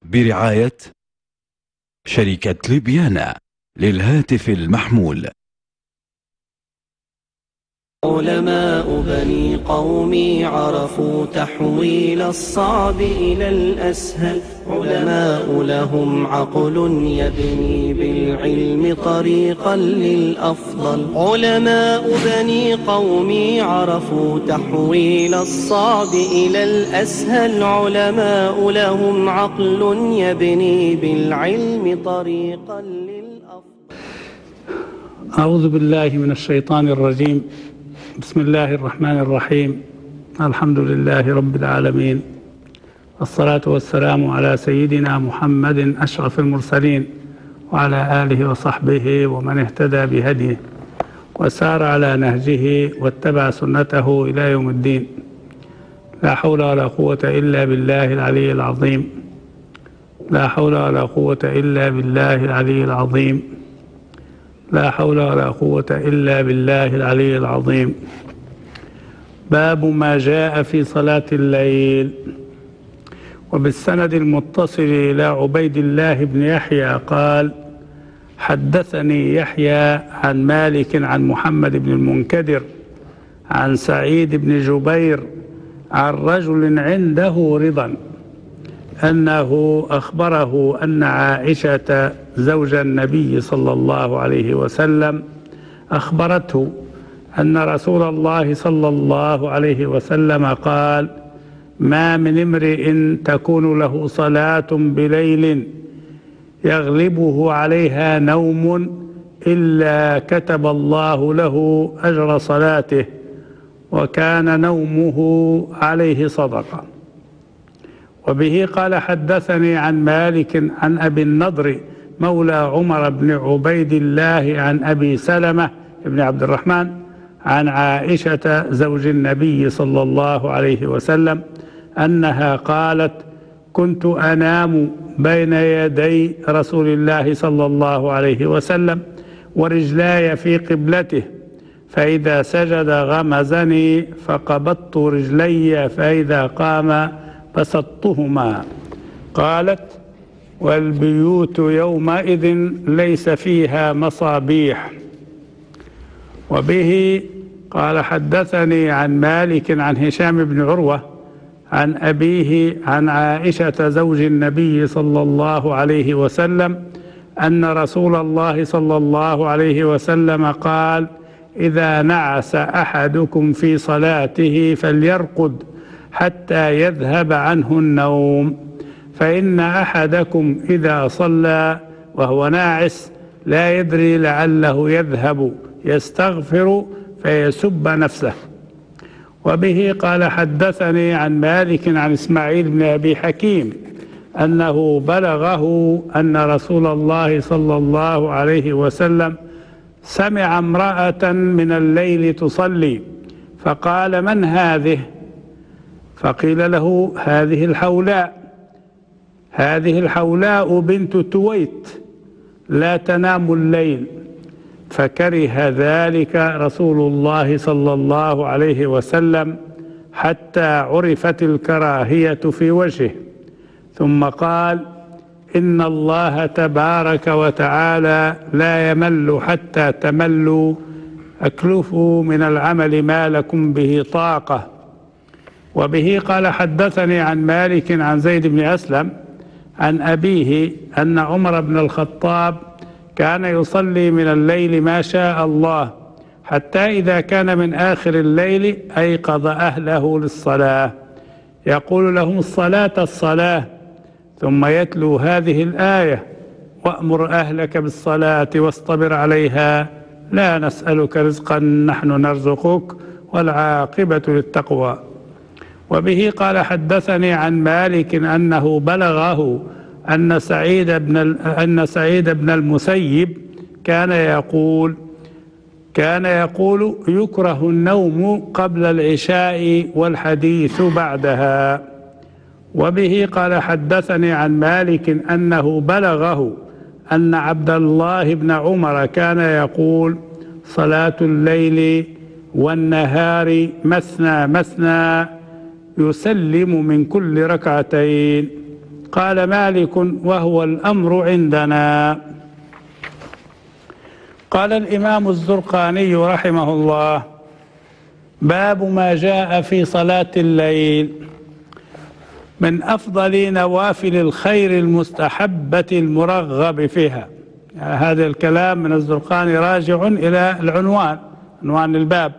برعاية شركة ليبيانا للهاتف المحمول. علماء بني قومي عرفوا تحويل الصعب إلى الأسهل، علماء لهم عقل يبني بالعلم طريقا للأفضل. علماء بني قومي عرفوا تحويل الصعب إلى الأسهل، علماء لهم عقل يبني بالعلم طريقا للأفضل. أعوذ بالله من الشيطان الرجيم. بسم الله الرحمن الرحيم. الحمد لله رب العالمين، والصلاة والسلام على سيدنا محمد أشرف المرسلين وعلى آله وصحبه ومن اهتدى بهديه وسار على نهجه واتبع سنته إلى يوم الدين. لا حول ولا قوة إلا بالله العلي العظيم. لا حول ولا قوة إلا بالله العلي العظيم. لا حول ولا قوة إلا بالله العلي العظيم. باب ما جاء في صلاة الليل. وبالسند المتصل إلى عبيد الله بن يحيى قال: حدثني يحيى عن مالك عن محمد بن المنكدر عن سعيد بن جبير عن رجل عنده رضا أنه أخبره أن عائشة زوج النبي صلى الله عليه وسلم أخبرته أن رسول الله صلى الله عليه وسلم قال: ما من امرئ تكون له صلاة بليل يغلبه عليها نوم إلا كتب الله له أجر صلاته، وكان نومه عليه صدقة. وبه قال: حدثني عن مالك عن أبي النضر مولى عمر بن عبيد الله عن أبي سلمة بن عبد الرحمن عن عائشة زوج النبي صلى الله عليه وسلم أنها قالت: كنت أنام بين يدي رسول الله صلى الله عليه وسلم ورجلاي في قبلته، فإذا سجد غمزني فقبضت رجلي، فإذا قام بسطتهما. قالت: والبيوت يومئذ ليس فيها مصابيح. وبه قال: حدثني عن مالك عن هشام بن عروة عن أبيه عن عائشة زوج النبي صلى الله عليه وسلم أن رسول الله صلى الله عليه وسلم قال: إذا نعس أحدكم في صلاته فليرقد حتى يذهب عنه النوم، فإن أحدكم إذا صلى وهو ناعس لا يدري لعله يذهب يستغفر فيسب نفسه. وبه قال: حدثني عن مالك عن إسماعيل بن أبي حكيم أنه بلغه أن رسول الله صلى الله عليه وسلم سمع امرأة من الليل تصلي، فقال: من هذه؟ فقيل له: هذه الحولاء بنت تويت لا تنام الليل. فكره ذلك رسول الله صلى الله عليه وسلم حتى عرفت الكراهية في وجهه، ثم قال: إن الله تبارك وتعالى لا يمل حتى تملوا، أكلفوا من العمل ما لكم به طاقة. وبه قال: حدثني عن مالك عن زيد بن أسلم عن أبيه أن عمر بن الخطاب كان يصلي من الليل ما شاء الله، حتى إذا كان من آخر الليل أيقظ أهله للصلاة يقول لهم: الصلاة، ثم يتلو هذه الآية: وأمر أهلك بالصلاة واصطبر عليها لا نسألك رزقا نحن نرزقك والعاقبة للتقوى. وبه قال: حدثني عن مالك أنه بلغه أن سعيد بن المسيب كان يقول: يكره النوم قبل العشاء والحديث بعدها. وبه قال: حدثني عن مالك أنه بلغه أن عبد الله بن عمر كان يقول: صلاة الليل والنهار مثنى مثنى، يسلم من كل ركعتين. قال مالك: وهو الأمر عندنا. قال الإمام الزرقاني رحمه الله: باب ما جاء في صلاة الليل. من أفضل نوافل الخير المستحبة المرغب فيها. هذا الكلام من الزرقاني راجع إلى العنوان، عنوان الباب.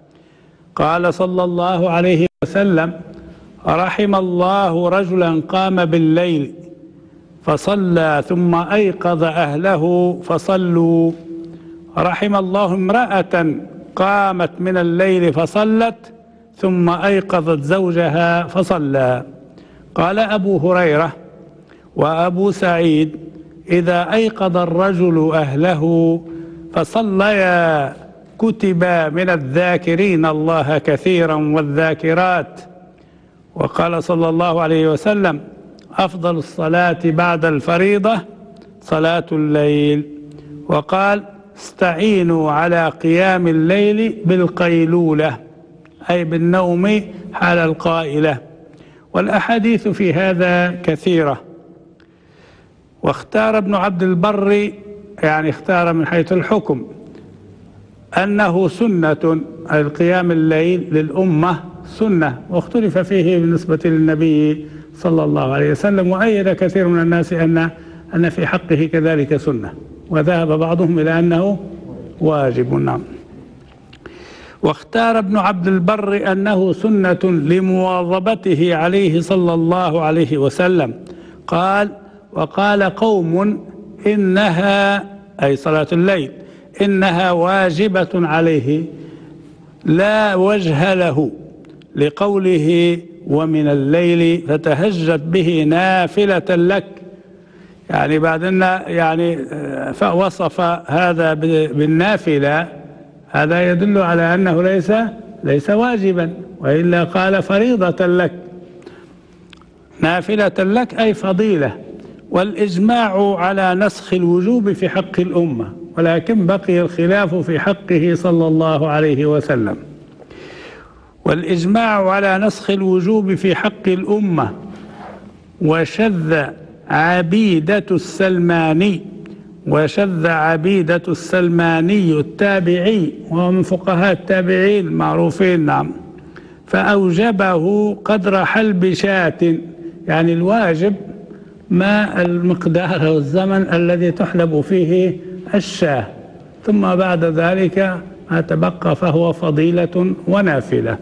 قال صلى الله عليه وسلم: رحم الله رجلا قام بالليل فصلى ثم أيقظ أهله فصلوا. رحم الله امرأة قامت من الليل فصلت ثم أيقظت زوجها فصلى. قال أبو هريرة وأبو سعيد: إذا أيقظ الرجل أهله فصليا كتبا من الذاكرين الله كثيرا والذاكرات. وقال صلى الله عليه وسلم: أفضل الصلاة بعد الفريضة صلاة الليل. وقال: استعينوا على قيام الليل بالقيلولة، أي بالنوم حال القائلة. والأحاديث في هذا كثيرة. واختار ابن عبد البر، يعني اختار من حيث الحكم، أنه سنة، أي القيام الليل للأمة سنة، واختلف فيه بالنسبة للنبي صلى الله عليه وسلم، وأيد كثير من الناس أن في حقه كذلك سنة، وذهب بعضهم إلى أنه واجب. نعم. واختار ابن عبد البر أنه سنة لمواظبته عليه صلى الله عليه وسلم. قال: وقال قوم إنها، أي صلاة الليل، إنها واجبة عليه لا وجه له، لقوله: ومن الليل فتهجد به نافلة لك. يعني بعدين يعني فوصف هذا بالنافلة، هذا يدل على أنه ليس واجبا، وإلا قال فريضة لك. نافلة لك أي فضيلة. والإجماع على نسخ الوجوب في حق الأمة، ولكن بقي الخلاف في حقه صلى الله عليه وسلم. والإجماع على نسخ الوجوب في حق الأمة. وشذ عبيدة السلماني، وشذ عبيدة السلماني التابعي، وهو من فقهاء التابعين المعروفين. نعم. فأوجبه قدر حلب شاة، يعني الواجب ما المقدار والزمن الذي تحلب فيه الشاة، ثم بعد ذلك ما تبقى فهو فضيلة ونافلة.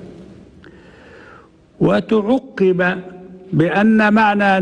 وتعقب بأن معنى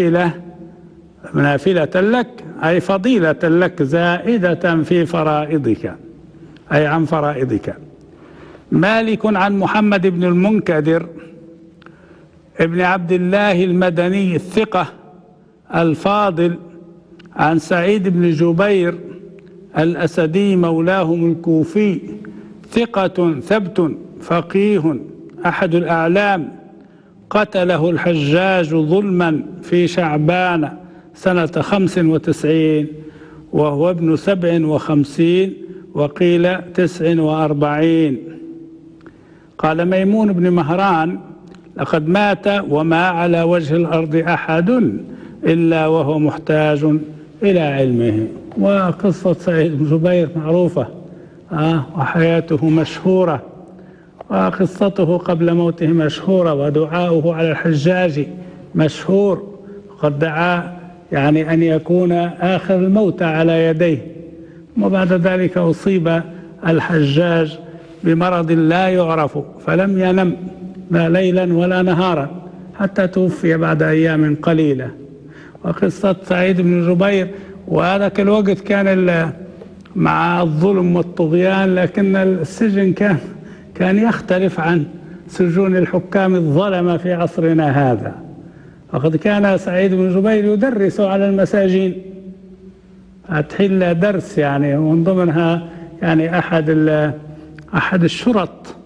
نافلة لك أي فضيلة لك زائدة في فرائضك، أي عن فرائضك. مالك عن محمد بن المنكدر ابن عبد الله المدني الثقة الفاضل عن سعيد بن جبير الأسدي مولاهم الكوفي، ثقة ثبت فقيه أحد الأعلام، قتله الحجاج ظلما في شعبان سنة 95، وهو ابن 57 وقيل 49. قال ميمون بن مهران: لقد مات وما على وجه الأرض أحد إلا وهو محتاج إلى علمه. وقصة سعيد بن جبير معروفة، وحياته مشهورة، وقصته قبل موته مشهورة، ودعاؤه على الحجاج مشهور، قد دعا يعني أن يكون آخر الموتى على يديه. وبعد ذلك أصيب الحجاج بمرض لا يعرف، فلم ينم لا ليلا ولا نهارا حتى توفي بعد أيام قليلة. وقصة سعيد بن جبير، وهذاك الوقت كان مع الظلم والطغيان، لكن السجن كان يختلف عن سجون الحكام الظلمة في عصرنا هذا. وقد كان سعيد بن جبير يدرس على المساجين، أتحل درس يعني، ومن ضمنها يعني أحد الشرط،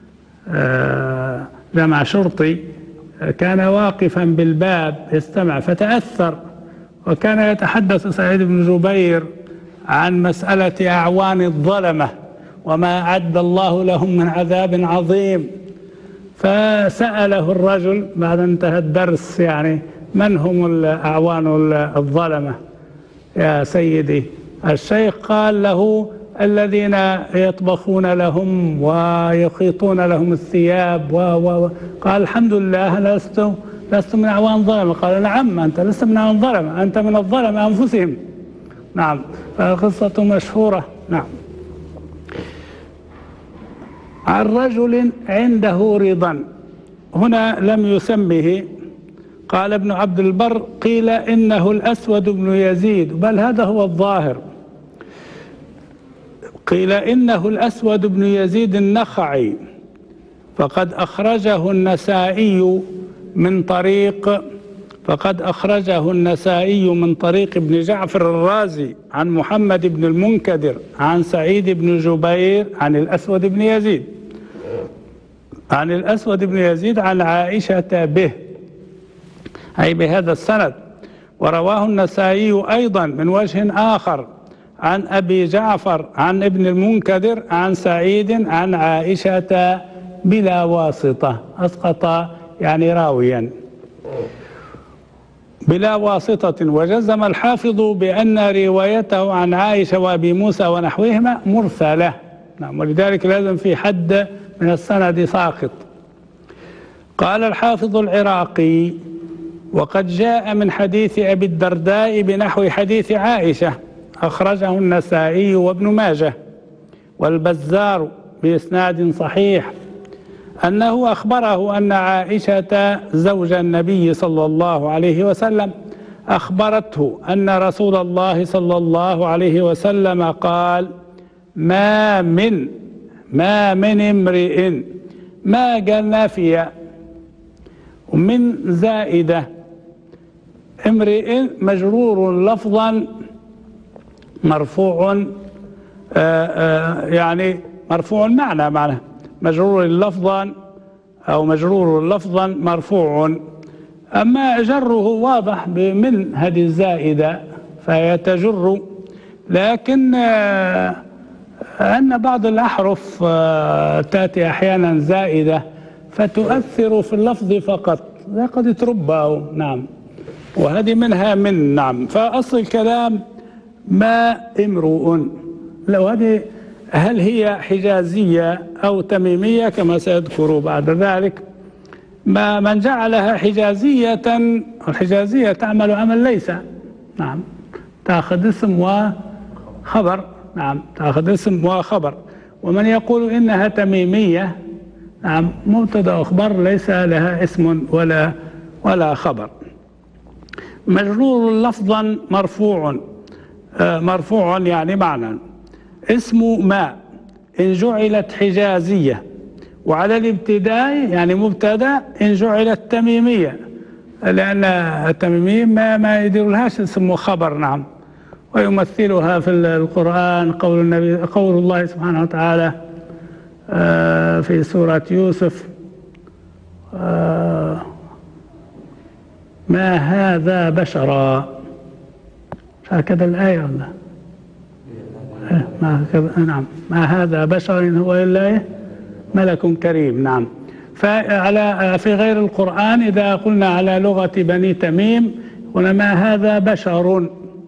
جمع شرطي، كان واقفا بالباب يستمع فتأثر، وكان يتحدث سعيد بن جبير عن مسألة أعوان الظلمة وما أعد الله لهم من عذاب عظيم. فسأله الرجل بعد انتهى الدرس يعني من هم الأعوان الظلمة يا سيدي الشيخ؟ قال له الذين يطبخون لهم ويخيطون لهم الثياب قال الحمد لله لست من أعوان ظلمة. قال نعم أنت لست من أعوان ظلمة، أنت من الظلمة أنفسهم. نعم، فقصة مشهورة. نعم. عن رجل عنده رضا، هنا لم يسمه، قال ابن عبد البر قيل إنه الأسود بن يزيد، بل هذا هو الظاهر، قيل إنه الأسود بن يزيد النخعي، فقد أخرجه النسائي من طريق ابن جعفر الرازي عن محمد بن المنكدر عن سعيد بن جبير عن الأسود بن يزيد عن عائشة به، أي بهذا السند. ورواه النسائي أيضا من وجه آخر عن أبي جعفر عن ابن المنكدر عن سعيد عن عائشة بلا واسطة، أسقط يعني راويا بلا واسطة. وجزم الحافظ بأن روايته عن عائشة وأبي موسى ونحوهما مرسلة. نعم، ولذلك لازم في حد من السند ساقط. قال الحافظ العراقي وقد جاء من حديث أبي الدرداء بنحو حديث عائشة، أخرجه النسائي وابن ماجه والبزار بإسناد صحيح، أنه أخبره أن عائشة زوج النبي صلى الله عليه وسلم أخبرته أن رسول الله صلى الله عليه وسلم قال: ما من امرئ، ما قال نافية ومن زائدة، امرئ مجرور لفظا مرفوع، يعني مرفوع معنى مجرور لفظا أو مجرور لفظا مرفوع. أما جره واضح من هذه الزائدة فهي تجر، لكن أن بعض الأحرف تأتي أحيانا زائدة فتؤثر في اللفظ فقط، قد تربى. نعم، وهذه منها من. نعم، فأصل الكلام ما امرؤ، لو هذه هل هي حجازية أو تميمية كما سيذكر بعد ذلك. ما من جعلها حجازية، الحجازية تعمل عمل ليس. نعم، تأخذ اسم وخبر. نعم، تأخذ اسم وخبر. ومن يقول إنها تميمية، نعم، مبتدأ أخبر ليس لها اسم ولا خبر. مجرور لفظا مرفوع يعني معنى. اسم ما إن جعلت حجازية وعلى الابتداء يعني مبتدأ إن جعلت تميمية، لأن التميمية ما يدير لهاش اسم وخبر. نعم، ويمثلها في القرآن قول الله سبحانه وتعالى في سورة يوسف: ما هذا بشرا. هكذا الآية ولا؟ نعم، ما هذا بشر إن هو إلا ملك كريم. نعم، في غير القرآن إذا قلنا على لغة بني تميم قلنا ما هذا بشر.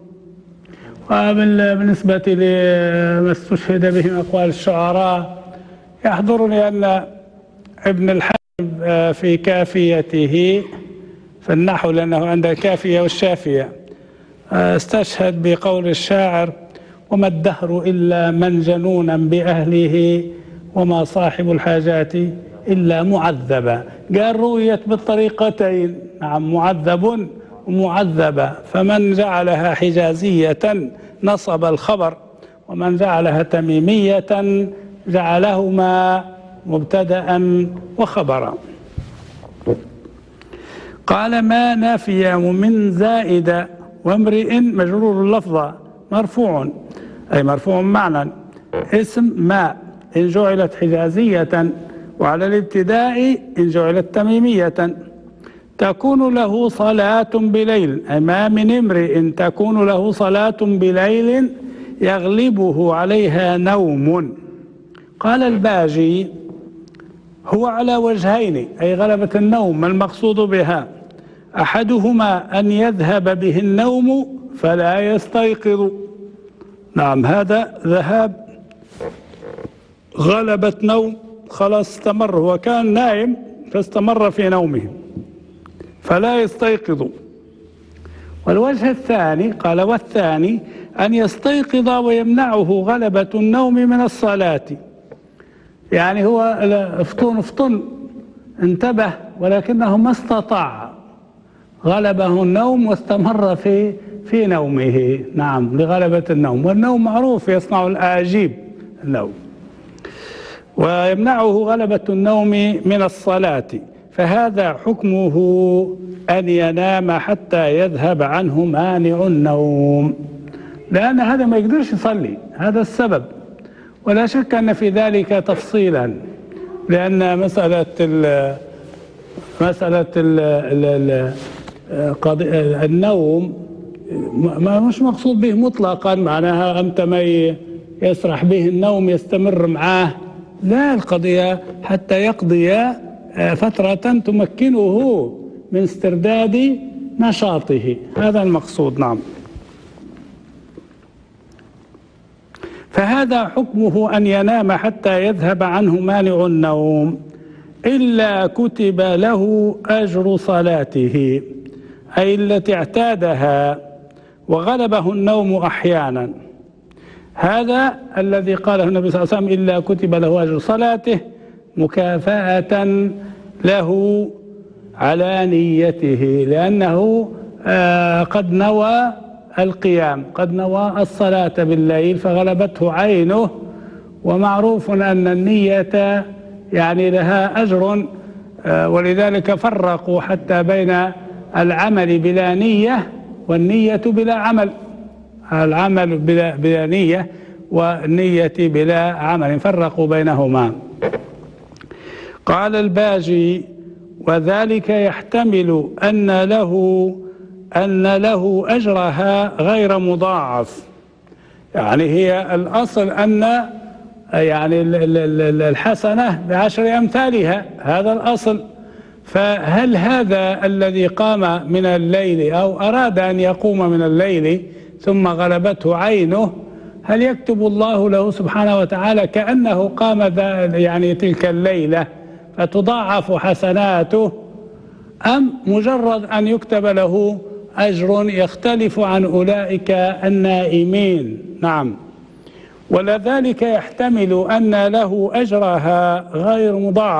وبالنسبة لما استشهد به من أقوال الشعراء يحضرني أن ابن الحاجب في كافيته في النحو، لأنه عند الكافية والشافية، استشهد بقول الشاعر: وما الدهر إلا من جنونا بأهله وما صاحب الحاجات إلا معذبا. قال رويت بالطريقتين. نعم، معذب ومعذبة، فمن جعلها حجازية نصب الخبر، ومن جعلها تميمية جعلهما مبتدأ وخبرا. قال: ما نافية ومن زائدة وامرئ مجرور اللفظة مرفوع، أي مرفوع معنى. اسم ما إن جعلت حجازية وعلى الابتداء إن جعلت تميمية. تكون له صلاة بليل، أي ما من امرئ تكون له صلاة بليل يغلبه عليها نوم. قال الباجي: هو على وجهين، أي غلبة النوم، ما المقصود بها؟ أحدهما أن يذهب به النوم فلا يستيقظ. نعم، هذا ذهاب غلبة نوم، خلاص استمر، هو كان نائم فاستمر في نومه فلا يستيقظ. والوجه الثاني قال والثاني أن يستيقظ ويمنعه غلبة النوم من الصلاة، يعني هو فطن انتبه ولكنه ما استطاع، غلبه النوم واستمر في نومه. نعم، لغلبة النوم، والنوم معروف يصنع الأعاجيب النوم. ويمنعه غلبة النوم من الصلاة، فهذا حكمه أن ينام حتى يذهب عنه مانع النوم، لأن هذا ما يقدرش يصلي، هذا السبب. ولا شك أن في ذلك تفصيلا، لأن مسألة النوم ما مش مقصود به مطلقا معناها أمتى ما يسرح به النوم يستمر معاه، لا، القضية حتى يقضي فترة تمكنه من استرداد نشاطه، هذا المقصود. نعم، فهذا حكمه أن ينام حتى يذهب عنه مانع النوم، إلا كتب له أجر صلاته، أي التي اعتادها وغلبه النوم أحيانا. هذا الذي قاله النبي صلى الله عليه وسلم إلا كتب له أجر صلاته، مكافأة له على نيته، لأنه قد نوى القيام، قد نوى الصلاة بالليل فغلبته عينه، ومعروف أن النية يعني لها أجر، ولذلك فرقوا حتى بين العمل بلا نية والنية بلا عمل، العمل بلا نية والنية بلا عمل، فرقوا بينهما. قال الباجي وذلك يحتمل أن له أجرها غير مضاعف، يعني هي الأصل أن يعني الحسنة بعشر أمثالها، هذا الأصل. فهل هذا الذي قام من الليل أو أراد أن يقوم من الليل ثم غلبته عينه، هل يكتب الله له سبحانه وتعالى كأنه قام يعني تلك الليلة فتضاعف حسناته، أم مجرد أن يكتب له أجر يختلف عن أولئك النائمين؟ نعم، ولذلك يحتمل أن له أجرها غير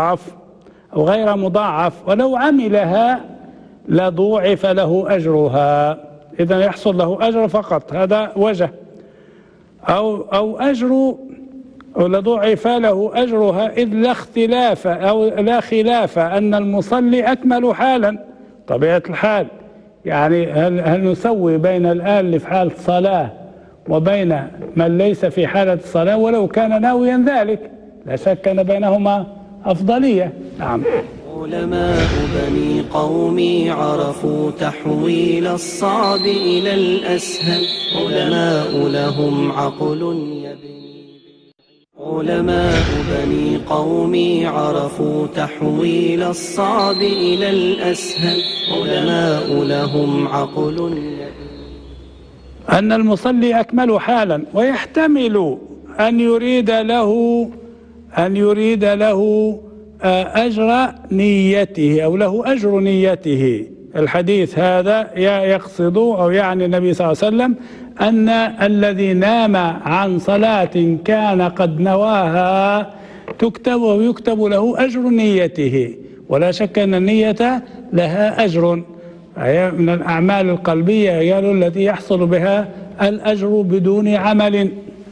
مضاعف، ولو عملها لضوعف له أجرها، إذا يحصل له أجر فقط، هذا وجه، أو أجر لضوعف له أجرها، إذ لا اختلاف أو لا خلاف أن المصلي أكمل حالا، طبيعة الحال. يعني هل نسوي بين الآن اللي في حالة صلاة وبين من ليس في حالة الصلاة ولو كان ناويا ذلك؟ لا شك أن بينهما أفضلية. نعم. علماء بني قومي عرفوا تحويل الصعب إلى الأسهل، علماء لهم عقل يبني. علماء بني قومي عرفوا تحويل الصعب إلى الأسهل، علماء لهم عقل يبني. أن المصلي أكمل حالا، ويحتمل أن يريد له أجر نيته أو له أجر نيته. الحديث هذا يقصد أو يعني النبي صلى الله عليه وسلم أن الذي نام عن صلاة كان قد نواها تكتب ويكتب له أجر نيته، ولا شك أن النية لها أجر، من الأعمال القلبية قالوا التي يحصل بها الأجر بدون عمل.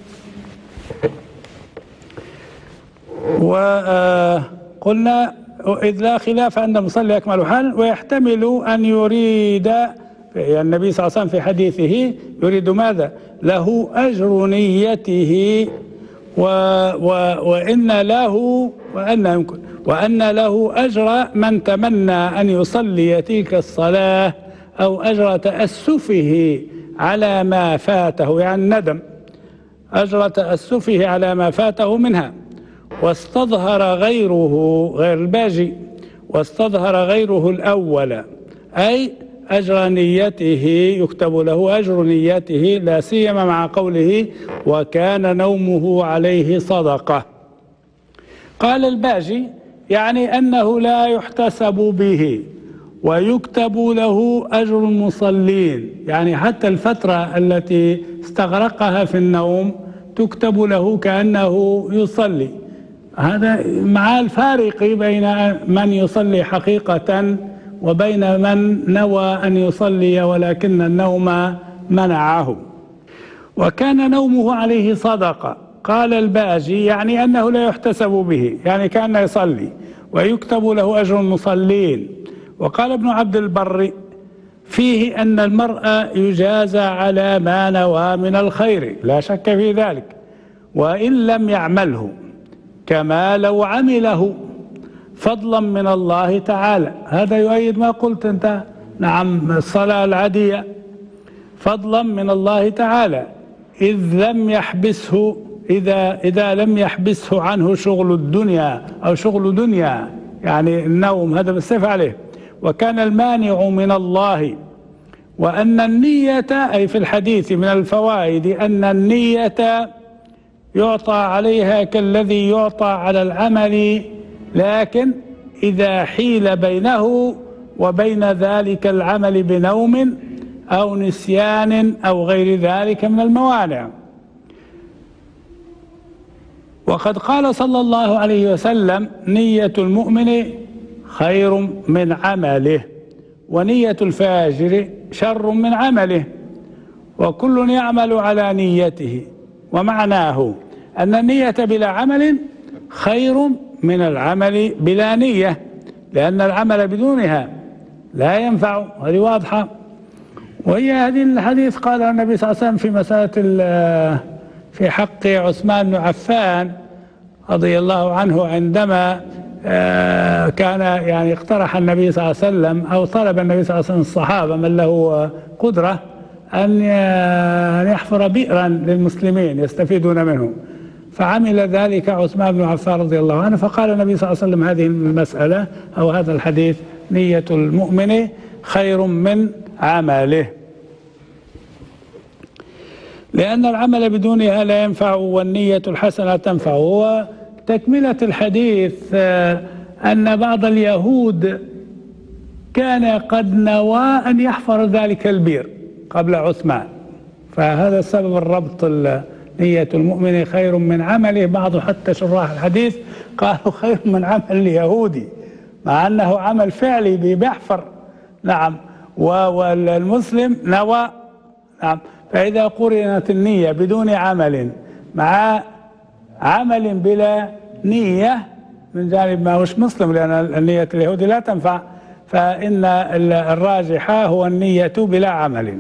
وقلنا إذ لا خلاف أن المصلي أكمل حالا، ويحتمل أن يريد، يعني النبي صلى الله عليه وسلم في حديثه يريد ماذا؟ له أجر نيته، وأن له أجر من تمنى أن يصلي تلك الصلاة، أو أجر تأسفه على ما فاته، يعني الندم، أجر تأسفه على ما فاته منها. واستظهر غير الباجي، واستظهر غيره الأول، أي أجر نيته، يكتب له أجر نيته، لا سيما مع قوله وكان نومه عليه صدقة. قال الباجي يعني أنه لا يحتسب به ويكتب له أجر المصلين، يعني حتى الفترة التي استغرقها في النوم تكتب له كأنه يصلي. هذا مع الفارق بين من يصلي حقيقة وبين من نوى أن يصلي ولكن النوم منعه. وكان نومه عليه صدقة، قال الباجي يعني أنه لا يحتسب به، يعني كان يصلي ويكتب له أجر المصلين. وقال ابن عبد البر فيه أن المرء يجازى على ما نوى من الخير، لا شك في ذلك، وإن لم يعمله، كما لو عمله فضلا من الله تعالى. هذا يؤيد ما قلت أنت، نعم، الصلاة العادية فضلا من الله تعالى، إذ لم يحبسه، إذا لم يحبسه عنه شغل الدنيا أو شغل دنيا، يعني النوم هذا بالصفة عليه. وكان المانع من الله، وأن النية، أي في الحديث من الفوائد أن النية يعطى عليها كالذي يعطى على العمل، لكن إذا حيل بينه وبين ذلك العمل بنوم أو نسيان أو غير ذلك من الموانع. وقد قال صلى الله عليه وسلم نية المؤمن خير من عمله، ونية الفاجر شر من عمله، وكل يعمل على نيته. ومعناه أن النية بلا عمل خير من العمل بلا نية، لأن العمل بدونها لا ينفع، هذه واضحة. وهي هذه الحديث قال النبي صلى الله عليه وسلم في مسألة في حق عثمان بن عفان رضي الله عنه، عندما كان يعني اقترح النبي صلى الله عليه وسلم أو طلب النبي صلى الله عليه وسلم الصحابة من له قدرة أن يحفر بئرا للمسلمين يستفيدون منه، فعمل ذلك عثمان بن عفان رضي الله عنه. فقال النبي صلى الله عليه وسلم هذه المسألة أو هذا الحديث نية المؤمن خير من عمله، لأن العمل بدونها لا ينفع والنية الحسنة تنفع. وتكملة الحديث أن بعض اليهود كان قد نوى أن يحفر ذلك البئر قبل عثمان، فهذا السبب الربط نية المؤمن خير من عمله. بعض حتى شراح الحديث قالوا خير من عمل اليهودي، مع أنه عمل فعلي بيحفر، نعم، والمسلم نوى، نعم. فإذا قرنت النية بدون عمل مع عمل بلا نية من جانب ما هوش مسلم، لأن النية اليهودي لا تنفع، فإن الراجحة هو النية بلا عمل.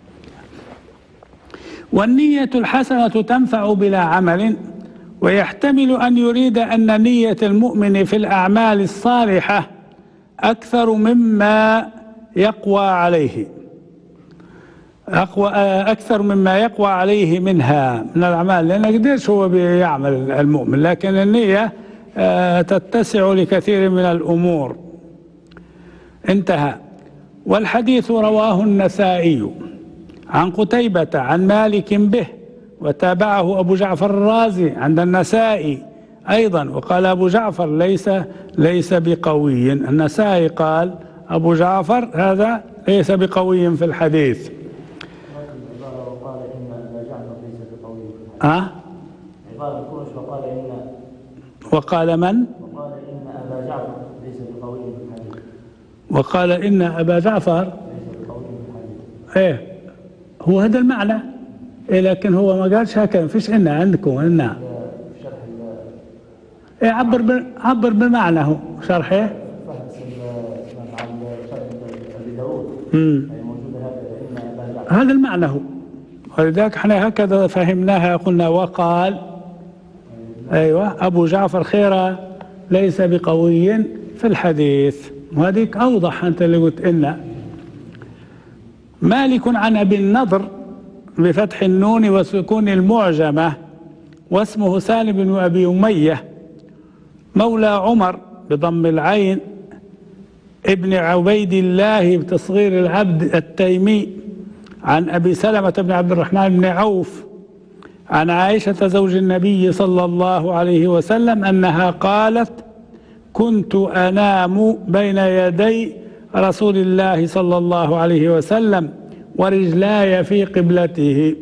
والنية الحسنة تنفع بلا عمل، ويحتمل أن يريد أن نية المؤمن في الأعمال الصالحة أكثر مما يقوى عليه، أكثر مما يقوى عليه منها من الأعمال، لأن قديش هو بيعمل المؤمن، لكن النية تتسع لكثير من الأمور. انتهى. والحديث رواه النسائي عن قتيبة عن مالك به، وتابعه أبو جعفر الرازي عند النسائي أيضا، وقال أبو جعفر ليس بقوي. النسائي قال أبو جعفر هذا ليس بقوي في الحديث. وقال من؟ وقال إن أبا جعفر ليس بقوي في الحديث. وقال إن أبا جعفر ليس بقوي في الحديث. إيه هو هذا المعنى، إيه، لكن هو ما قالش هكذا، فيش إن عندكم إن إيه، عبر بالمعنى، هو شرح إيه؟ هذا المعنى هو، ولذلك احنا هكذا فهمناها، قلنا وقال، أيوة، أبو جعفر خيرا ليس بقوي في الحديث، وهذيك أوضح أنت اللي قلت إن. مالك عن أبي النضر بفتح النون وسكون المعجمة، واسمه سالم بن أبي أمية، مولى عمر بضم العين، ابن عبيد الله بتصغير العبد التيمي عن أبي سلمة بن عبد الرحمن بن عوف عن عائشة زوج النبي صلى الله عليه وسلم أنها قالت: كنت أنام بين يدي رسول الله صلى الله عليه وسلم ورجلاي في قبلته.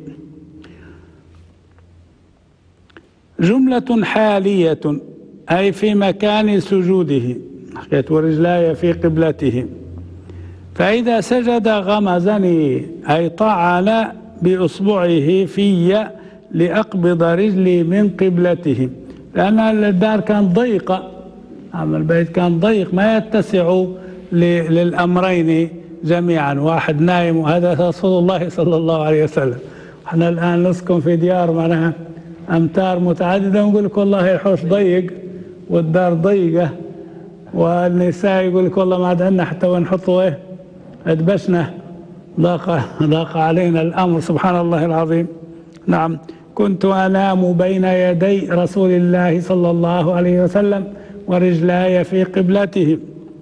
جملة حالية أي في مكان سجوده، ورجلاي في قبلته. فإذا سجد غمزني أي طعن بإصبعه في لأقبض رجلي من قبلته، لأن الدار كانت ضيقة، البيت كان ضيق ما يتسع للأمرين جميعا، واحد نايم وهذا رسول الله صلى الله عليه وسلم. احنا الآن نسكن في ديار معناها أمتار متعددة ونقول لك والله الحوش ضيق والدار ضيقة، والنساء يقول لك والله ما عاد عندنا حتى وين نحطوا ايه ادبشنا، ضاق علينا الأمر سبحان الله العظيم. نعم، كنت أنام بين يدي رسول الله صلى الله عليه وسلم ورجلاي في قبلته.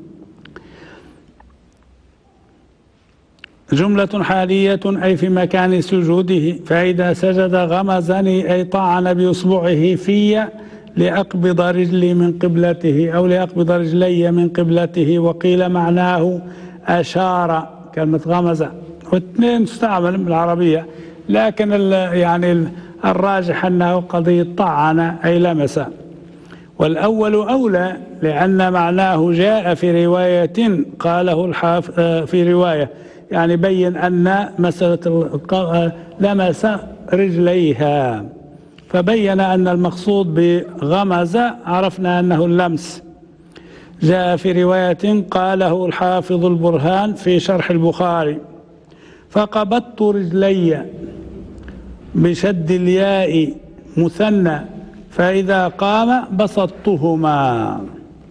جملة حالية أي في مكان سجوده. فإذا سجد غمزني أي طعن بإصبعه في لأقبض رجلي من قبلته أو لأقبض رجلي من قبلته. وقيل معناه أشار، كلمة غمز واثنين تستعمل من العربية، لكن يعني الراجح أنه قضية طعن أي لمس. والأول أولى لأن معناه جاء في رواية قاله في رواية، يعني بين أن مسألة لمس رجليها، فبين أن المقصود بغمز عرفنا أنه اللمس. جاء في رواية قاله الحافظ البرهان في شرح البخاري: فقبضت رجلي بشد الياء مثنى فإذا قام بسطتهما.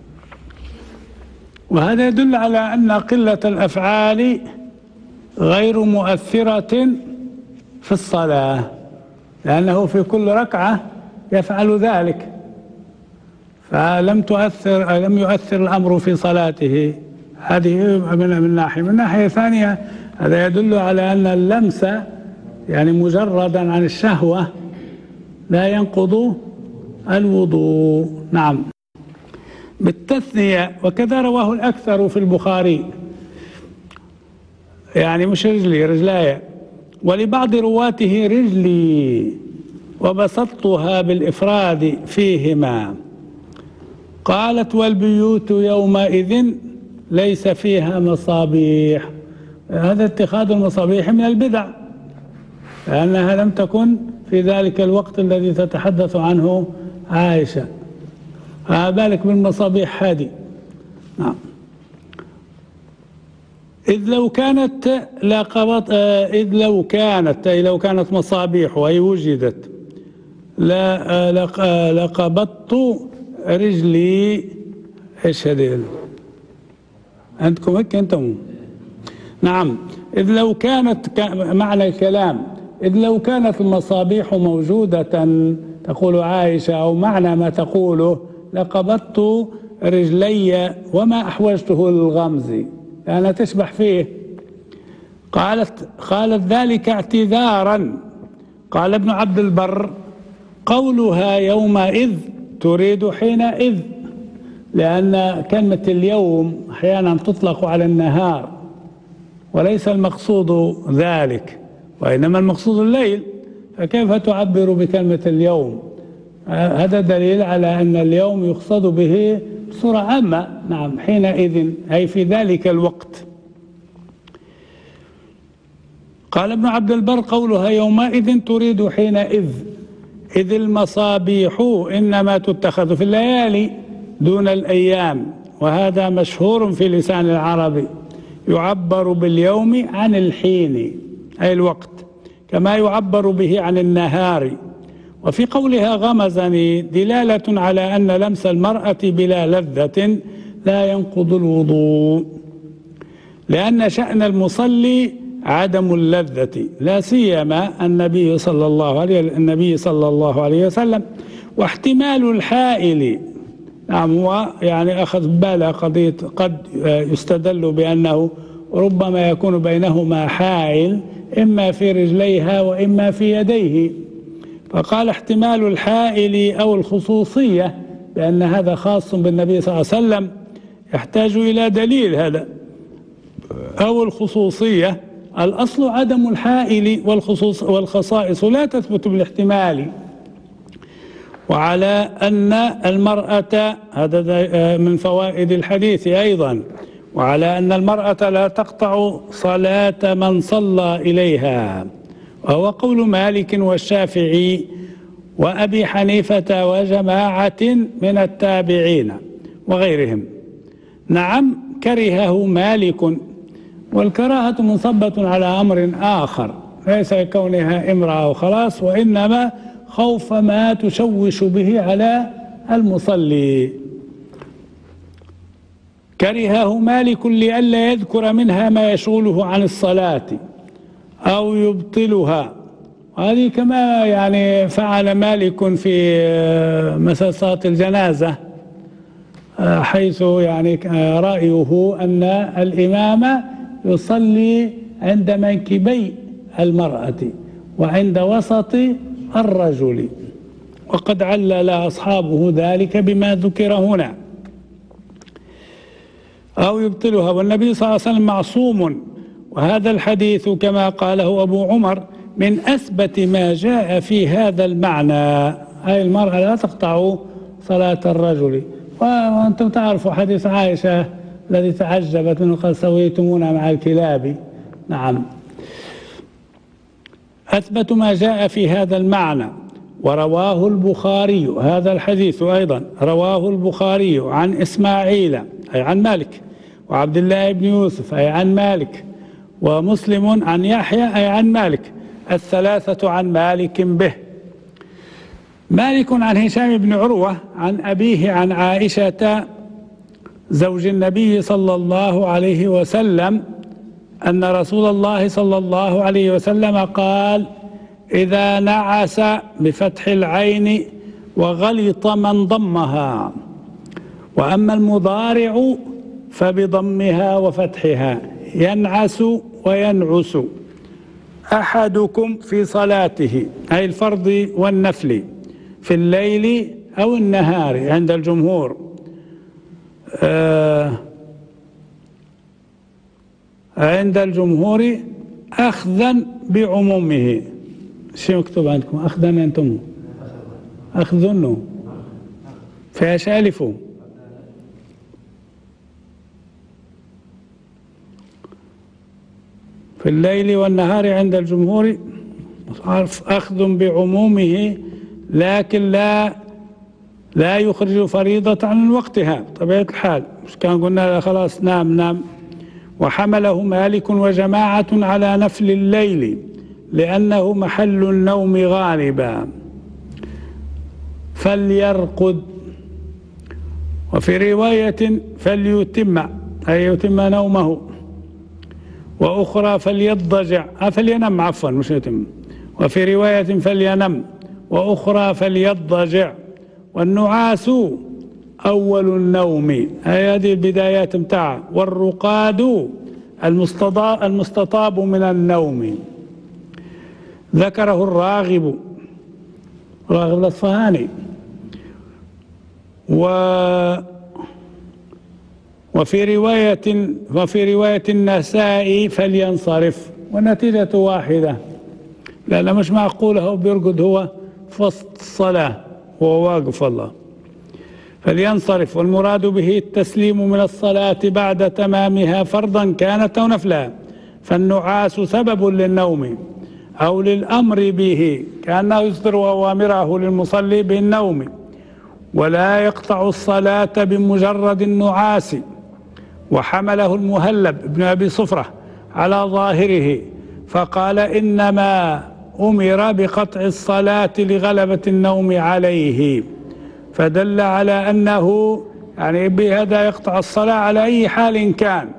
وهذا يدل على أن قلة الأفعال غير مؤثرة في الصلاة، لأنه في كل ركعة يفعل ذلك، فلم يؤثر الأمر في صلاته. هذه من ناحية. من ناحية ثانية هذا يدل على أن اللمس يعني مجردا عن الشهوة لا ينقض الوضوء. نعم، بالتثنية. وكذا رواه الأكثر في البخاري، يعني مش رجلاي، ولبعض رواته رجلي، وبسطتها بالإفراد فيهما. قالت: والبيوت يومئذ ليس فيها مصابيح. هذا اتخاذ المصابيح من البدع، لأنها لم تكن في ذلك الوقت الذي تتحدث عنه عائشة، فما بالك بالمصابيح هذه. نعم. إذ لو كانت مصابيح أي وجدت لقبضت رجلي. ايش هذه عندكم هيك انتم؟ نعم. إذ لو كانت معنى الكلام إذ لو كانت المصابيح موجودة تقول عائشة، أو معنى ما تقوله لقبضت رجلي وما أحوجته للغمز، لأنها تشبح فيه. قالت ذلك اعتذارا. قال ابن عبد البر: قولها يومئذ تريد حينئذ، لأن كلمة اليوم أحيانا تطلق على النهار، وليس المقصود ذلك، وإنما المقصود الليل، فكيف تعبر بكلمة اليوم؟ هذا دليل على أن اليوم يقصد به بصورة عامة. نعم، حينئذ أي في ذلك الوقت. قال ابن عبد البر: قولها يومئذ تريد حينئذ، إذ المصابيح إنما تتخذ في الليالي دون الأيام، وهذا مشهور في لسان العرب، يعبر باليوم عن الحين أي الوقت، كما يعبر به عن النهار. وفي قولها غمزني دلالة على أن لمس المرأة بلا لذة لا ينقض الوضوء، لأن شأن المصلي عدم اللذة، لا سيما النبي صلى الله عليه وسلم. واحتمال الحائل نعم، هو يعني أخذ باله قضية قد يستدل بأنه ربما يكون بينهما حائل إما في رجليها وإما في يديه، فقال احتمال الحائل أو الخصوصية بأن هذا خاص بالنبي صلى الله عليه وسلم يحتاج إلى دليل هذا، أو الخصوصية. الأصل عدم الحائل والخصائص لا تثبت بالاحتمال. وعلى أن المرأة، هذا من فوائد الحديث أيضا، وعلى أن المرأة لا تقطع صلاة من صلى إليها، وهو قول مالك والشافعي وأبي حنيفة وجماعة من التابعين وغيرهم. نعم، كرهه مالك، والكراهة منصبة على أمر آخر ليس كونها امرأة وخلاص، وإنما خوف ما تشوش به على المصلي. كرهه مالك لئلا يذكر منها ما يشغله عن الصلاة أو يبطلها. هذه كما يعني فعل مالك في مسألة صلاة الجنازة، حيث يعني رأيه أن الإمام يصلي عند منكبي المرأة وعند وسط الرجل، وقد علل أصحابه ذلك بما ذكر هنا. أو يبطلها، والنبي صلى الله عليه وسلم معصوم، وهذا الحديث كما قاله أبو عمر من أثبت ما جاء في هذا المعنى، أي المرأة لا تقطع صلاة الرجل. وأنتم تعرفوا حديث عائشة الذي تعجبت منه قال سويتمونا مع الكلاب. نعم، أثبت ما جاء في هذا المعنى. ورواه البخاري هذا الحديث أيضا، رواه البخاري عن إسماعيل أي عن مالك، وعبد الله بن يوسف أي عن مالك، ومسلم عن يحيى أي عن مالك، الثلاثة عن مالك به. مالك عن هشام بن عروة عن أبيه عن عائشة زوج النبي صلى الله عليه وسلم أن رسول الله صلى الله عليه وسلم قال: إذا نعس بفتح العين وغلط من ضمها، وأما المضارع فبضمها وفتحها، ينعس وينعس أحدكم في صلاته أي الفرض والنفل في الليل أو النهار عند الجمهور، عند الجمهور أخذا بعمومه. شو مكتوب عندكم؟ أخذا أنتم؟ أخذنه فيهاش ألف. في الليل والنهار عند الجمهور أخذ بعمومه، لكن لا يخرج فريضة عن وقتها طبيعة الحال. مش كان قلنا خلاص نام. وحمله مالك وجماعة على نفل الليل لأنه محل النوم غالبا، فليرقد. وفي رواية فليتم أي يتم نومه، وأخرى فليضجع فلينم عفوا مش يتم. وفي رواية فلينم، وأخرى فليضجع. والنعاس أول النوم أي هذه البدايات متاعه، والرقاد المستطاب من النوم. ذكره الراغب الأصفهاني. وفي رواية النسائي فلينصرف، والنتيجة واحدة، لأن مش معقول هو بيرقد هو في وسط الصلاة وهو واقف الله. فلينصرف، والمراد به التسليم من الصلاة بعد تمامها فرضا كانت أو نفلا، فالنعاس سبب للنوم أو للأمر به، كأنه يصدر أوامره للمصلي بالنوم، ولا يقطع الصلاة بمجرد النعاس. وحمله المهلب ابن أبي صفرة على ظاهره فقال: إنما أمر بقطع الصلاة لغلبة النوم عليه، فدل على أنه يعني بهذا يقطع الصلاة على أي حال كان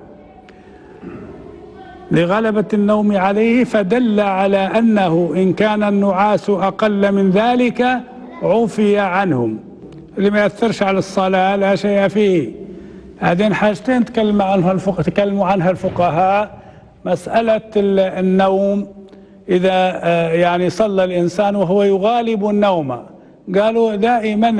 لغلبة النوم عليه، فدل على أنه إن كان النعاس أقل من ذلك عفي عنهم، اللي ما يأثرش على الصلاة لا شيء فيه. هذين حاجتين تكلموا عنها الفقهاء. مسألة النوم إذا يعني صلى الإنسان وهو يغالب النوم، قالوا دائما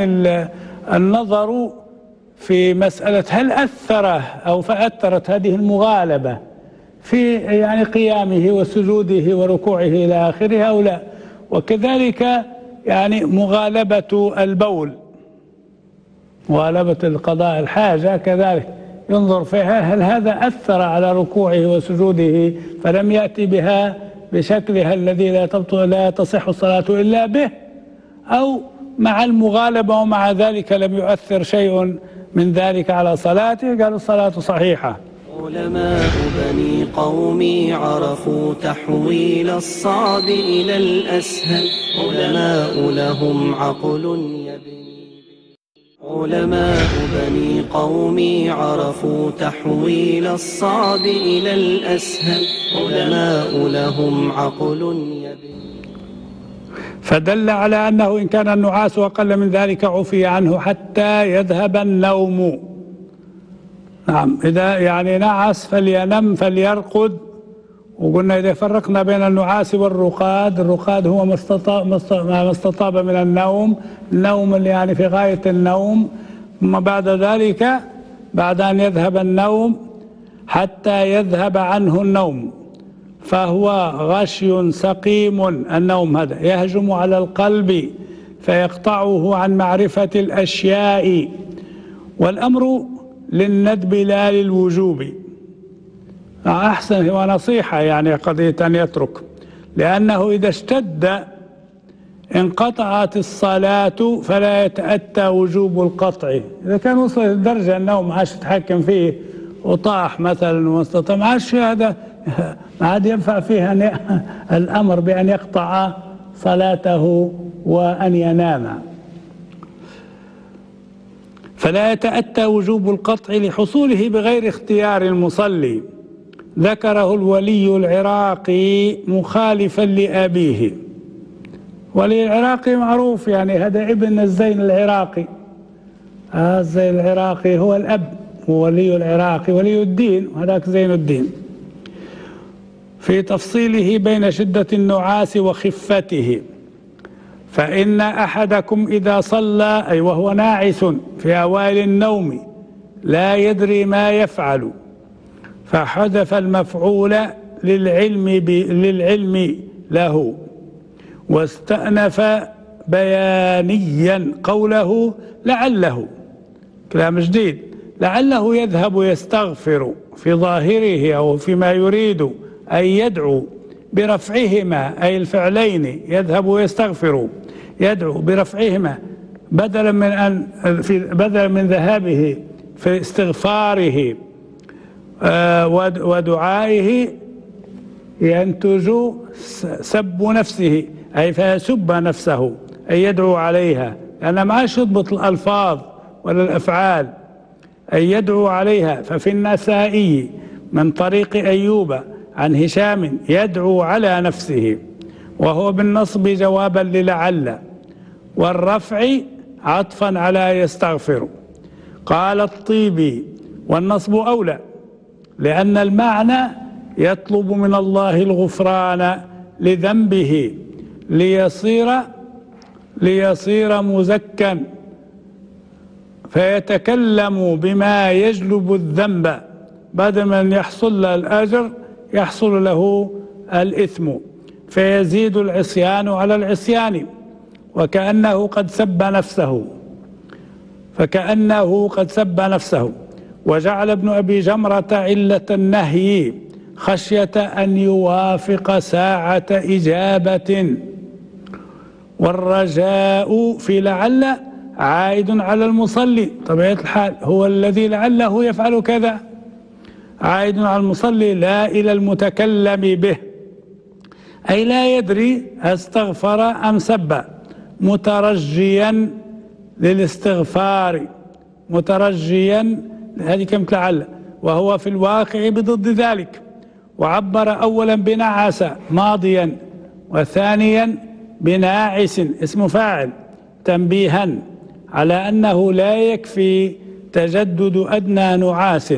النظر في مسألة هل أثره أو فأثرت هذه المغالبة في يعني قيامه وسجوده وركوعه إلى آخره أو لا. وكذلك يعني مغالبة البول، مغالبة القضاء الحاجة كذلك ينظر فيها هل هذا أثر على ركوعه وسجوده فلم يأتي بها بشكلها الذي لا تصح الصلاة إلا به، أو مع المغالبة ومع ذلك لم يؤثر شيء من ذلك على صلاته، قالوا الصلاة صحيحة. علماء بني قومي عرفوا تحويل الصعب إلى الأسهل، علماء لهم عقل يبني. علماء بني قومي عرفوا تحويل الصعب إلى الأسهل، علماء لهم عقل يبني. فدل على أنه إن كان النعاس أقل من ذلك عفي عنه حتى يذهب النوم. نعم، إذا يعني نعس فلينم فليرقد. وقلنا إذا فرقنا بين النعاس والرقاد، الرقاد هو ما استطاب من النوم، النوم اللي يعني في غاية النوم، ثم بعد ذلك بعد أن يذهب النوم حتى يذهب عنه النوم، فهو غشي سقيم. النوم هذا يهجم على القلب فيقطعه عن معرفة الأشياء، والأمر للندب لا للوجوب. أحسن، هو نصيحة يعني قضية أن يترك، لأنه إذا اشتد انقطعت الصلاة فلا يتأتى وجوب القطع. إذا كان وصل لدرجة النوم ما عادش يتحكم فيه وطاح مثلا واستطاع، ما عادش هذا ما عاد ينفع فيه الأمر بأن يقطع صلاته وأن ينام. فلا يتأتى وجوب القطع لحصوله بغير اختيار المصلي. ذكره الولي العراقي مخالفا لأبيه. ولي العراقي معروف يعني هذا ابن الزين العراقي. الزين العراقي هو الأب، هو ولي العراقي ولي الدين، وهذاك زين الدين. في تفصيله بين شدة النعاس وخفته، فإن أحدكم إذا صلى أي وهو ناعس في أوائل النوم لا يدري ما يفعل، فحذف المفعول للعلم له، واستأنف بيانيا قوله لعله، كلام جديد، لعله يذهب يستغفر في ظاهره أو فيما يريد أن يدعو برفعهما أي الفعلين يذهب ويستغفر، يدعو برفعهما بدلا من ذهابه في استغفاره ودعائه، ينتج سب نفسه أي فيسب نفسه أي يدعو عليها، لأن ما عادش يضبط الألفاظ ولا الأفعال، أي يدعو عليها. ففي النسائي من طريق أيوب عن هشام يدعو على نفسه، وهو بالنصب جوابا للعل، والرفع عطفا على يستغفر. قال الطيبي والنصب أولى، لأن المعنى يطلب من الله الغفران لذنبه ليصير مزكا، فيتكلم بما يجلب الذنب، بعد من يحصل له الأجر يحصل له الإثم، فيزيد العصيان على العصيان، وكأنه قد سب نفسه. وجعل ابن أبي جمرة علة النهي خشية أن يوافق ساعة إجابة، والرجاء في لعل عائد على المصلي، طبيعة الحال هو الذي لعله يفعل كذا، عائد على المصلي لا إلى المتكلم به، أي لا يدري استغفر أم سب، مترجيا للاستغفار، مترجيا، هذه كلمة لعل، وهو في الواقع بضد ذلك. وعبر أولا بنعس ماضيا، وثانيا بناعس اسم فاعل تنبيها، على أنه لا يكفي تجدد أدنى نعاس،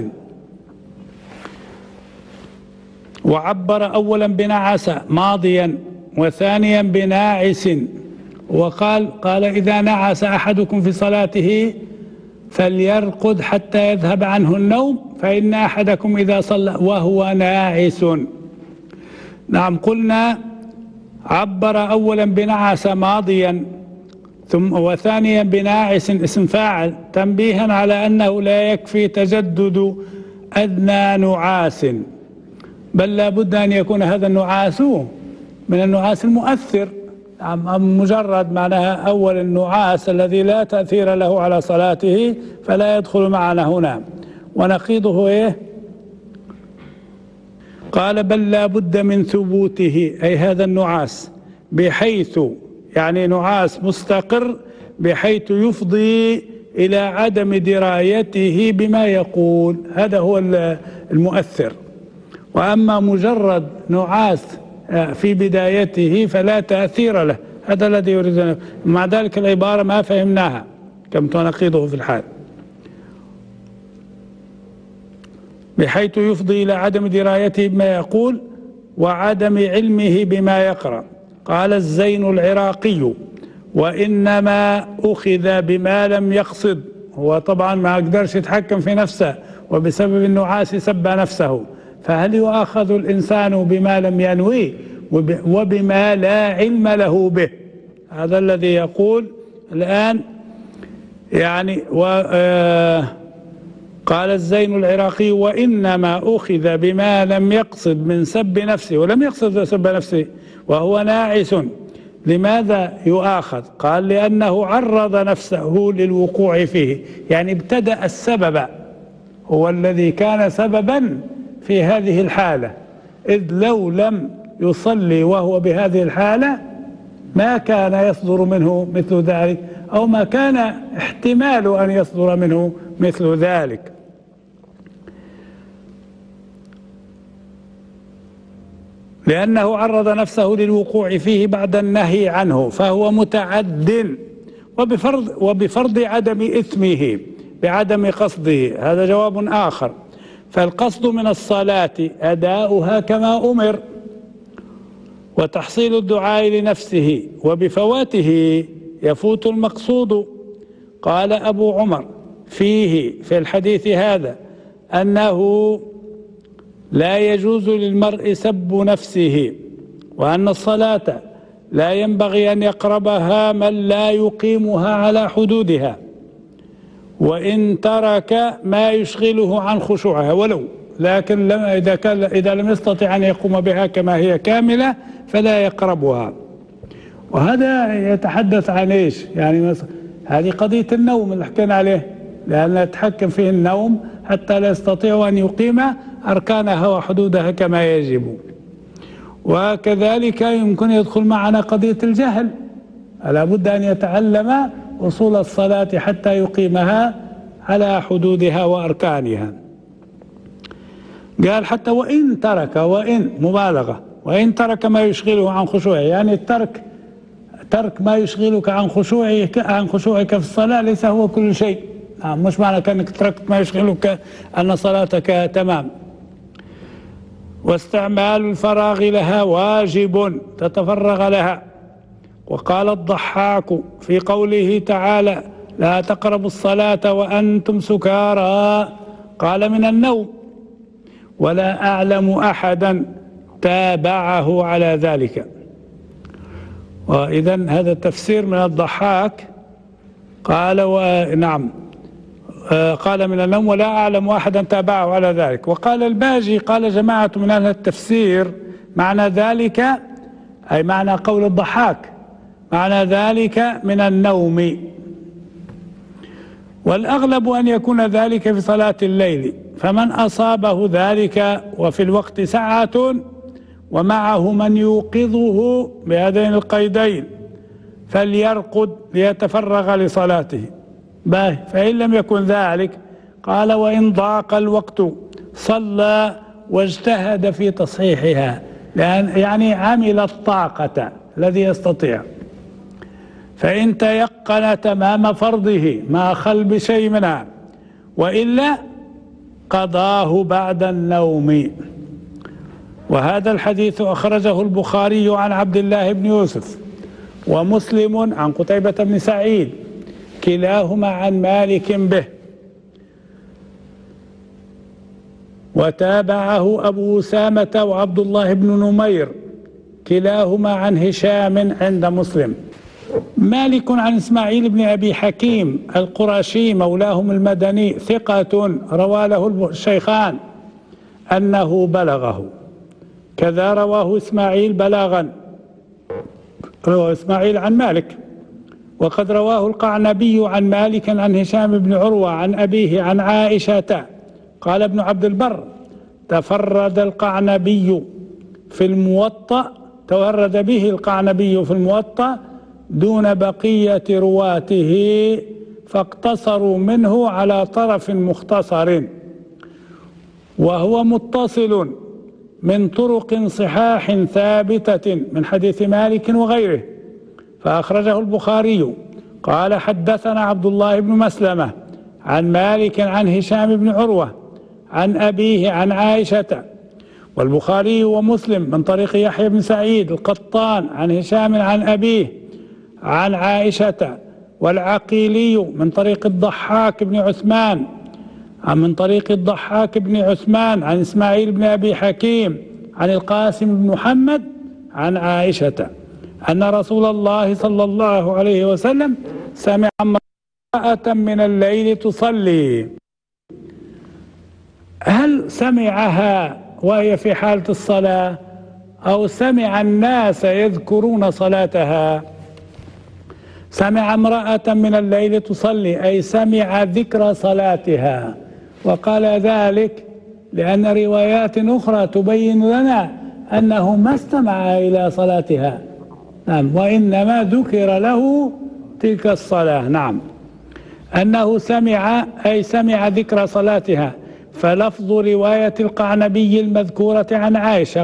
وعبر أولا بنعس ماضيا وثانيا بناعس، وقال إذا نعس أحدكم في صلاته فليرقد حتى يذهب عنه النوم، فإن أحدكم إذا صلى وهو ناعس. نعم، قلنا عبر أولا بنعس ماضيا ثم وثانيا بناعس اسم فاعل، تنبيها على أنه لا يكفي تجدد أدنى نعاس، بل لا بد أن يكون هذا النعاس من النعاس المؤثر، مجرد معناها أول النعاس الذي لا تأثير له على صلاته فلا يدخل معنا هنا. ونقيضه إيه؟ قال بل لا بد من ثبوته، أي هذا النعاس بحيث يعني نعاس مستقر بحيث يفضي إلى عدم درايته بما يقول، هذا هو المؤثر. وأما مجرد نعاس في بدايته فلا تأثير له، هذا الذي يريد. مع ذلك العبارة ما فهمناها كم تنقيضه في الحال، بحيث يفضي إلى عدم درايته بما يقول وعدم علمه بما يقرأ. قال الزين العراقي وإنما أخذ بما لم يقصد، هو طبعا ما قدرش يتحكم في نفسه وبسبب النعاس سب نفسه، فهل يؤاخذ الإنسان بما لم ينوي وبما لا علم له به؟ هذا الذي يقول الآن يعني. قال الزين العراقي وإنما أخذ بما لم يقصد من سب نفسه، ولم يقصد سب نفسه وهو ناعس. لماذا يؤاخذ؟ قال لأنه عرض نفسه للوقوع فيه، يعني ابتدأ السبب، هو الذي كان سببا في هذه الحالة، إذ لو لم يصلي وهو بهذه الحالة ما كان يصدر منه مثل ذلك، أو ما كان احتمال أن يصدر منه مثل ذلك. لأنه عرض نفسه للوقوع فيه بعد النهي عنه، فهو متعد وبفرض عدم إثمه بعدم قصده، هذا جواب آخر. فالقصد من الصلاة أداؤها كما أمر وتحصيل الدعاء لنفسه، وبفواته يفوت المقصود. قال أبو عمر فيه في الحديث هذا أنه لا يجوز للمرء سب نفسه، وأن الصلاة لا ينبغي أن يقربها من لا يقيمها على حدودها، وإن ترك ما يشغله عن خشوعها ولو، لكن إذا لم يستطع أن يقوم بها كما هي كاملة فلا يقربها. وهذا يتحدث عن إيش؟ يعني هذه قضية النوم اللي حكينا عليه، لأن يتحكم فيه النوم حتى لا يستطيع أن يقيم أركانها وحدودها كما يجب. وكذلك يمكن يدخل معنا قضية الجهل، لا بد أن يتعلم أصول الصلاة حتى يقيمها على حدودها وأركانها. قال حتى وإن ترك، وإن مبالغة، وإن ترك ما يشغله عن خشوعه، يعني ترك ما يشغلك عن خشوعك في الصلاة ليس هو كل شيء، مش معنى كأنك تركت ما يشغلك أن صلاتك تمام. واستعمال الفراغ لها واجب، تتفرغ لها. وقال الضحاك في قوله تعالى لا تقربوا الصلاة وأنتم سكارى، قال من النوم، ولا أعلم أحدا تابعه على ذلك. وإذن هذا التفسير من الضحاك. قال نعم، قال من النوم ولا أعلم أحدا تابعه على ذلك. وقال الباجي قال جماعة من أهل التفسير معنى ذلك، أي معنى قول الضحاك، معنى ذلك من النوم، والأغلب أن يكون ذلك في صلاة الليل، فمن أصابه ذلك وفي الوقت ساعة ومعه من يوقظه بهذين القيدين فليرقد ليتفرغ لصلاته. فإن لم يكن ذلك قال وإن ضاق الوقت صلى واجتهد في تصحيحها، لأن يعني عمل الطاقة الذي يستطيع. فإن تيقن تمام فرضه ما خل بشيء منها، وإلا قضاه بعد النوم. وهذا الحديث أخرجه البخاري عن عبد الله بن يوسف، ومسلم عن قتيبة بن سعيد، كلاهما عن مالك به، وتابعه أبو أسامة وعبد الله بن نمير، كلاهما عن هشام عند مسلم. مالك عن إسماعيل بن أبي حكيم القرشي مولاهم المدني ثقة، روى له الشيخان أنه بلغه، كذا رواه إسماعيل بلاغا، رواه إسماعيل عن مالك. وقد رواه القعنبي عن مالك عن هشام بن عروة عن أبيه عن عائشة. قال ابن عبد البر: تفرد القعنبي في الموطأ، تفرد به القعنبي في الموطأ دون بقية رواته، فاقتصروا منه على طرف مختصر، وهو متصل من طرق صحاح ثابتة من حديث مالك وغيره، فأخرجه البخاري. قال: حدثنا عبد الله بن مسلمة عن مالك عن هشام بن عروة عن أبيه عن عائشة. والبخاري ومسلم من طريق يحيى بن سعيد القطان عن هشام عن أبيه عن عائشة. والعقيلي من طريق الضحاك بن عثمان عن إسماعيل بن أبي حكيم عن القاسم بن محمد عن عائشة أن رسول الله صلى الله عليه وسلم سمع امرأة من الليل تصلي. هل سمعها وهي في حالة الصلاة أو سمع الناس يذكرون صلاتها؟ سمع امرأة من الليل تصلي، أي سمع ذكر صلاتها. وقال ذلك لأن روايات أخرى تبين لنا أنه ما استمع إلى صلاتها، نعم، وإنما ذكر له تلك الصلاة، نعم، أنه سمع أي سمع ذكر صلاتها. فلفظ رواية القعنبي المذكورة عن عائشة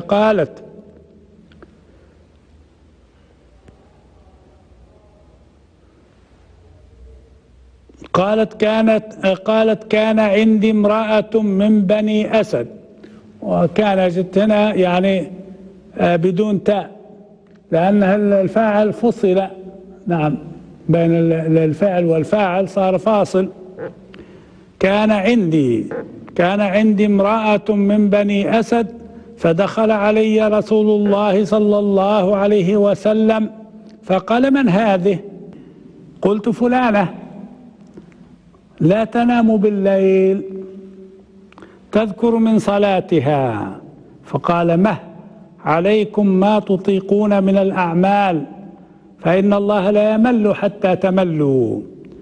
قالت كان عندي امرأة من بني أسد، وكان جت هنا يعني بدون تاء، لأنها الفاعل فصل، نعم، بين الفعل والفاعل صار فاصل. كان عندي امرأة من بني أسد، فدخل علي رسول الله صلى الله عليه وسلم فقال: من هذه؟ قلت: فلانة لا تنام بالليل تذكر من صلاتها. فقال: مه عليكم ما تطيقون من الأعمال، فإن الله لا يمل حتى تملوا.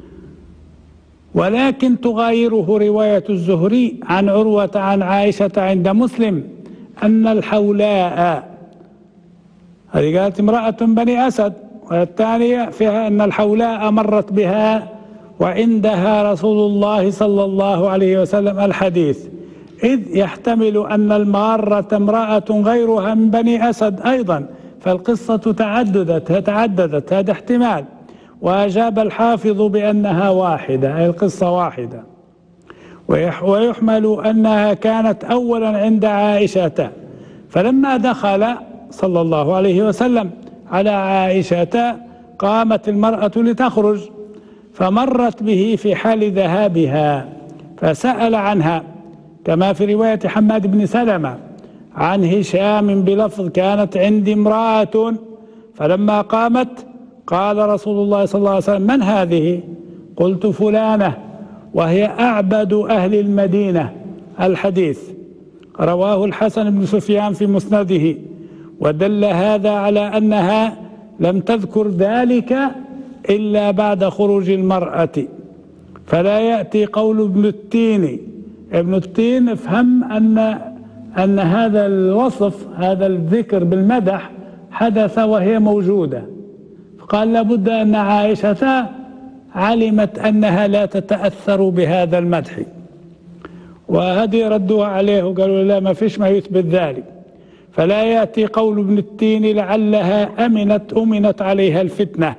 ولكن تغايره رواية الزهري عن عروة عن عائشة عند مسلم أن الحولاء، هذه قالت امرأة بني أسد، والثانية فيها أن الحولاء مرت بها وعندها رسول الله صلى الله عليه وسلم الحديث، إذ يحتمل أن المارة امرأة غيرها من بني أسد أيضا، فالقصة تعددت، هذا احتمال. وأجاب الحافظ بأنها واحدة، أي القصة واحدة. ويحمل أنها كانت أولا عند عائشة، فلما دخل صلى الله عليه وسلم على عائشة قامت المرأة لتخرج، فمرت به في حال ذهابها فسأل عنها، كما في رواية حماد بن سلمة عن هشام بلفظ: كانت عندي امرأة، فلما قامت قال رسول الله صلى الله عليه وسلم: من هذه؟ قلت: فلانة، وهي أعبد أهل المدينة. الحديث رواه الحسن بن سفيان في مسنده، ودل هذا على أنها لم تذكر ذلك إلا بعد خروج المرأة، فلا يأتي قول ابن التين افهم أن هذا الوصف، هذا الذكر بالمدح حدث وهي موجودة، فقال لابد أن عائشة علمت أنها لا تتأثر بهذا المدح، وهذه ردوها عليه وقالوا لا، ما فيش ما يثبت ذلك. فلا يأتي قول ابن التين لعلها أمنت عليها الفتنة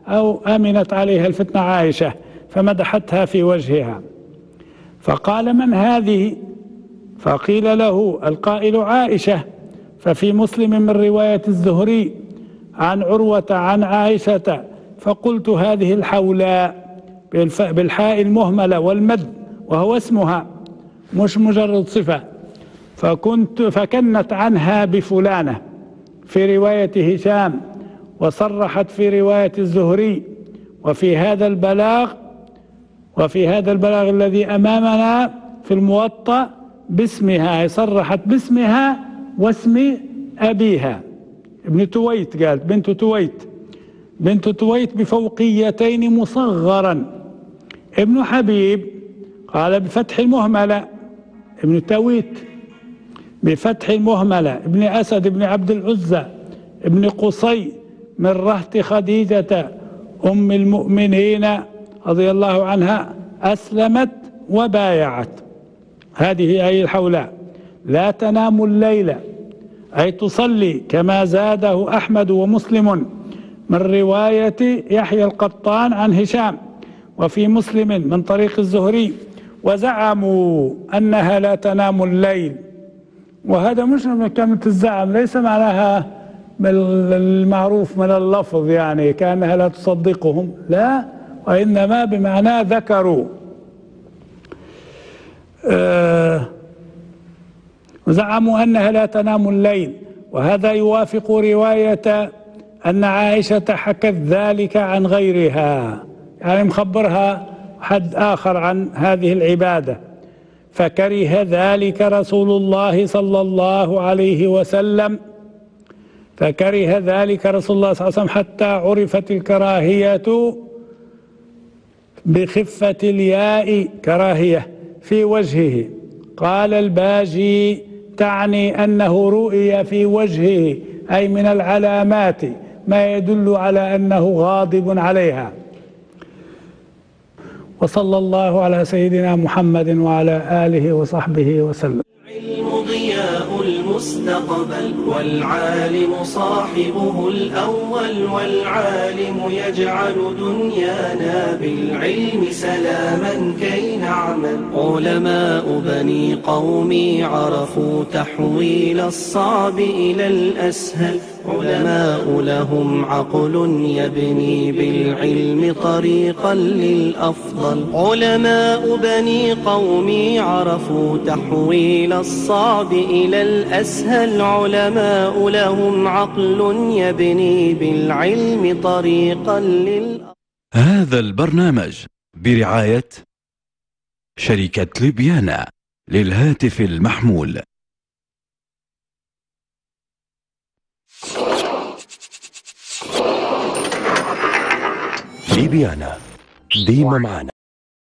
أو أمنت عليها الفتنة عائشة، فمدحتها في وجهها. فقال: من هذه؟ فقيل له القائل: عائشة. ففي مسلم من رواية الزهري عن عروة عن عائشة، فقلت: هذه الحولاء بالحاء المهملة والمد، وهو اسمها مش مجرد صفة. فكنت عنها بفلانة في رواية هشام، وصرحت في رواية الزهري. وفي هذا البلاغ الذي أمامنا في الموطأ باسمها، صرحت باسمها واسم أبيها. ابن تويت قالت بنت تويت بفوقيتين مصغرا. ابن حبيب قال بفتح المهملة، ابن تويت بفتح المهملة. ابن أسد ابن عبد العزى ابن قصي من رهط خديجة أم المؤمنين رضي الله عنها أسلمت وبايعت. هذه أي الحولاء لا تنام الليل، أي تصلي، كما زاده أحمد ومسلم من رواية يحيى القطان عن هشام، وفي مسلم من طريق الزهري. وزعموا أنها لا تنام الليل. وهذا مش من كلمة الزعم، ليس معناها المعروف من اللفظ يعني كأنها لا تصدقهم، لا، وإنما بمعنى ذكروا. زعموا أنها لا تنام الليل، وهذا يوافق رواية أن عائشة حكت ذلك عن غيرها، يعني مخبرها حد آخر عن هذه العبادة. فكره ذلك رسول الله صلى الله عليه وسلم، حتى عرفت الكراهية بخفة الياء كراهية في وجهه. قال الباجي: تعني أنه رؤي في وجهه، أي من العلامات ما يدل على أنه غاضب عليها. وصلى الله على سيدنا محمد وعلى آله وصحبه وسلم. العلم ضياء المستقبل، والعالم صاحبه الأول، والعالم يجعل دنيانا بالعلم سلاما كي نعمل. علماء بني قومي عرفوا تحويل الصعب إلى الأسهل، علماء لهم عقل يبني بالعلم طريقا للأفضل. علماء بني قومي عرفوا تحويل الصعب إلى الأسهل، علماء لهم عقل يبني بالعلم طريقا للأفضل. هذا البرنامج برعاية شركة ليبيانا للهاتف المحمول. ليبيانا ديما معنا.